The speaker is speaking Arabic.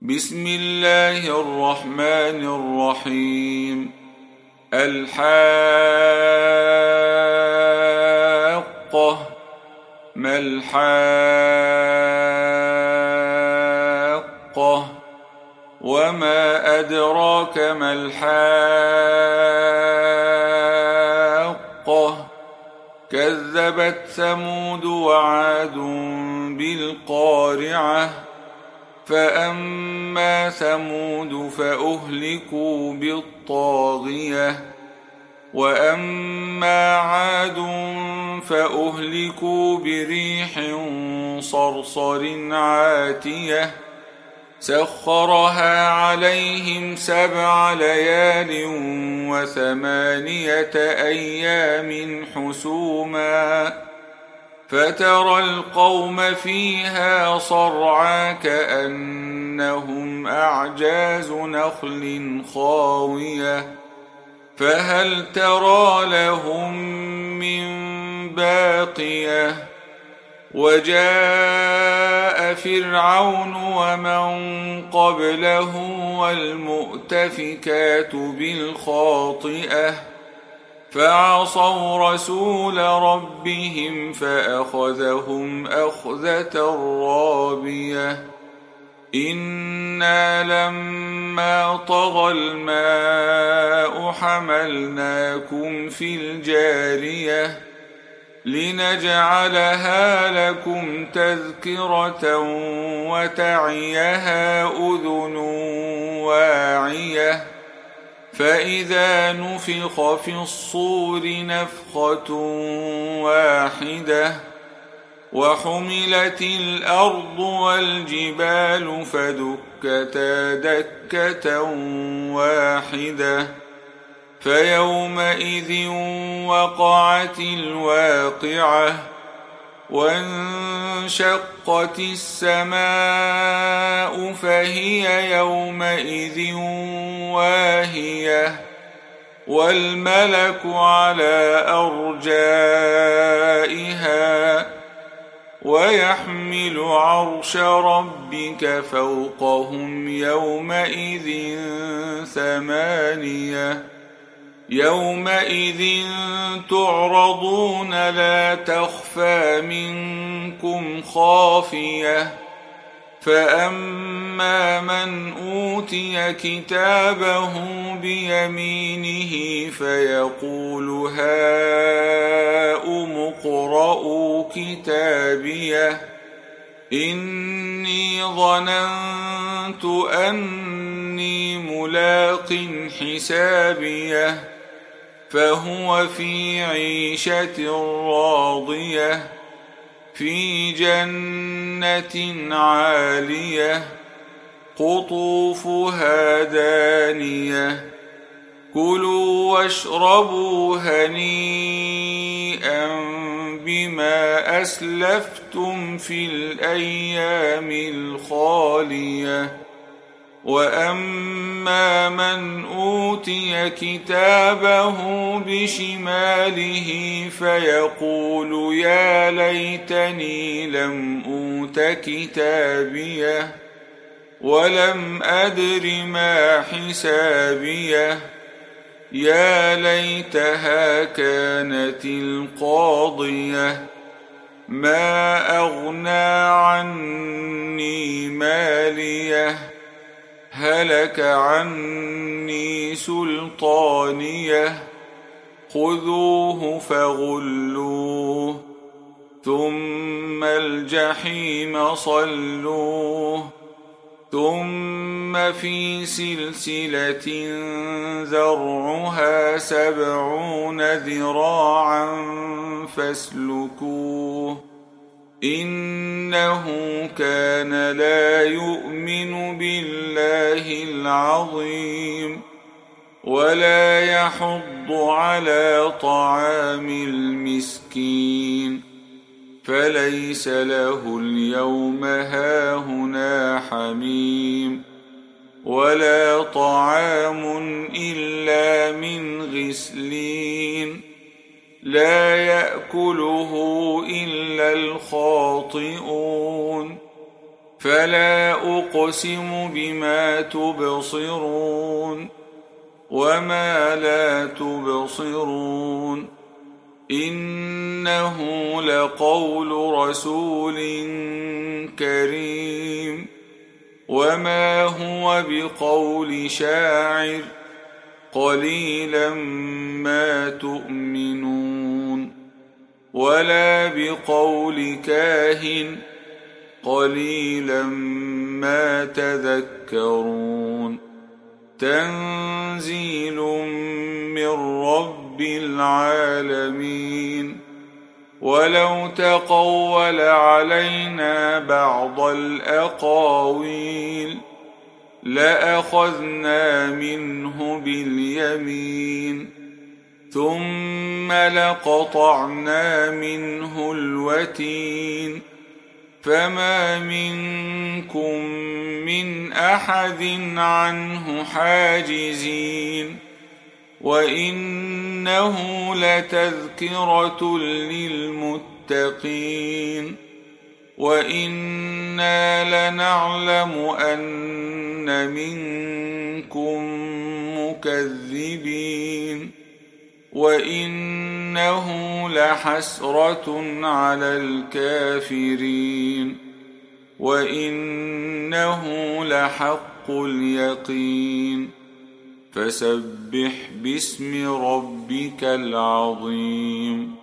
بسم الله الرحمن الرحيم. الحاقة. ما الحاقة؟ وما أدراك ما الحاقة؟ كذبت ثمود وعاد بالقارعة. فأما ثمود فأهلكوا بالطاغية، وأما عاد فأهلكوا بريح صرصر عاتية سخرها عليهم 7 ليال و8 أيام حسوما، فترى القوم فيها صرعى كأنهم أعجاز نخل خاوية، فهل ترى لهم من باقية؟ وجاء فرعون ومن قبله والمؤتفكات بالخاطئة فعصوا رسول ربهم فأخذهم أخذة رابية. إنا لما طغى الماء حملناكم في الجارية لنجعلها لكم تذكرة وتعيها أذن واعية. فإذا نفخ في الصور نفخة واحدة وحملت الأرض والجبال فدكتا دكة واحدة فيومئذ وقعت الواقعة وانشقت السماء فهي يومئذ واهية والملك على أرجائها ويحمل عرش ربك فوقهم يومئذ 8. يومئذ تعرضون لا تخفى منكم خافية. فأما من أوتي كتابه بيمينه فيقول هاؤم اقرءوا كتابيه إني ظننت أني ملاق حسابيه فهو في عيشة راضية في جنة عالية قطوفها دانية كلوا واشربوا هنيئا بما أسلفتم في الأيام الخالية. وأما من أوتي كتابه بشماله فيقول يا ليتني لم أوت كتابيه ولم أدر ما حسابيه يا ليتها كانت القاضية ما أغنى عني ماليه هلك عني سلطانيه خذوه فغلوه ثم الجحيم صلوه ثم في سلسلة ذرعها 70 ذراعا فاسلكوه إنه كان لا يؤمن بالله العظيم ولا يحض على طعام المسكين فليس له اليوم هاهنا حميم ولا طعام إلا من غسلين لا يأكله إلا الخاطئون فلا أقسم بما تبصرون وما لا تبصرون إنه لقول رسول كريم وما هو بقول شاعر قليلا ما تؤمنون ولا بقول كاهن قليلا ما تذكرون تنزيل من رب العالمين ولو تقول علينا بعض الأقاويل لأخذنا منه باليمين ثم لقطعنا منه الوتين فما منكم من أحد عنه حاجزين وإنه لتذكرة للمتقين وإنا لنعلم أن منكم مكذبين وإنه لحسرة على الكافرين وإنه لحق اليقين فسبح باسم ربك العظيم